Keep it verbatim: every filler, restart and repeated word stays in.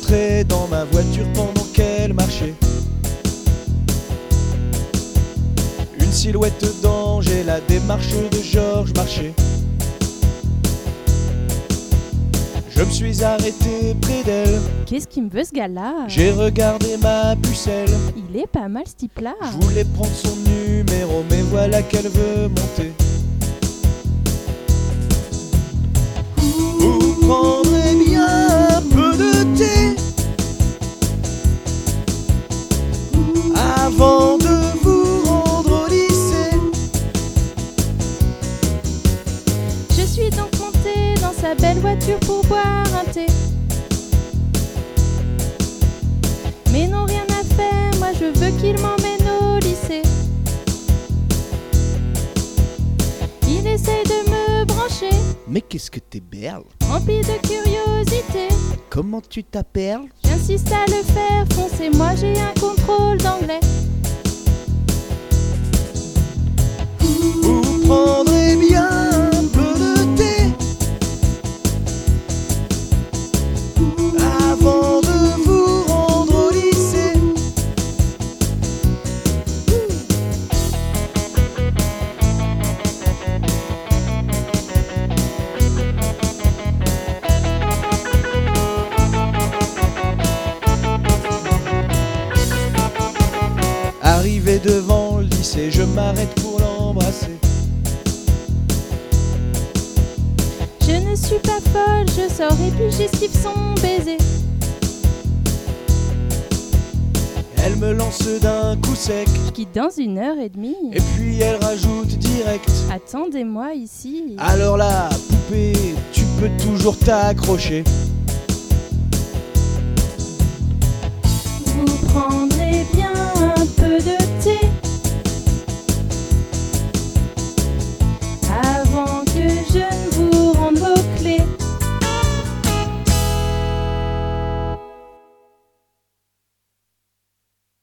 rencontrée dans ma voiture pendant qu'elle marchait. Une silhouette d'ange et la démarche de Georges Marchais. Je me suis arrêté près d'elle. Qu'est-ce qu'il me veut ce gars-là? J'ai regardé ma pucelle. Il est pas mal ce type-là. Je voulais prendre son numéro, mais voilà qu'elle veut monter. Vous prendrez bien un peu de thé avant de vous rendre au lycée. Je suis donc montée dans sa belle voiture pour boire un thé. Mais non, rien à faire, moi je veux qu'il m'emmène au lycée. Il essaye de me brancher, Mais qu'est-ce que t'es belle? rempli de curiosité. Comment tu t'appelles? J'insiste à le faire, foncez, moi j'ai un contrôle d'anglais. Vous prendrez bien un peu de thé avant de vous rendre au lycée. Arrivé devant le lycée, je m'arrête pour l'embrasser. Je ne suis pas folle, je sors et puis j'esquive son baiser. Elle me lance d'un coup sec, Je quitte dans une heure et demie. et puis elle rajoute direct. Attendez-moi ici. Alors là, poupée, tu peux toujours t'accrocher. Vous prendre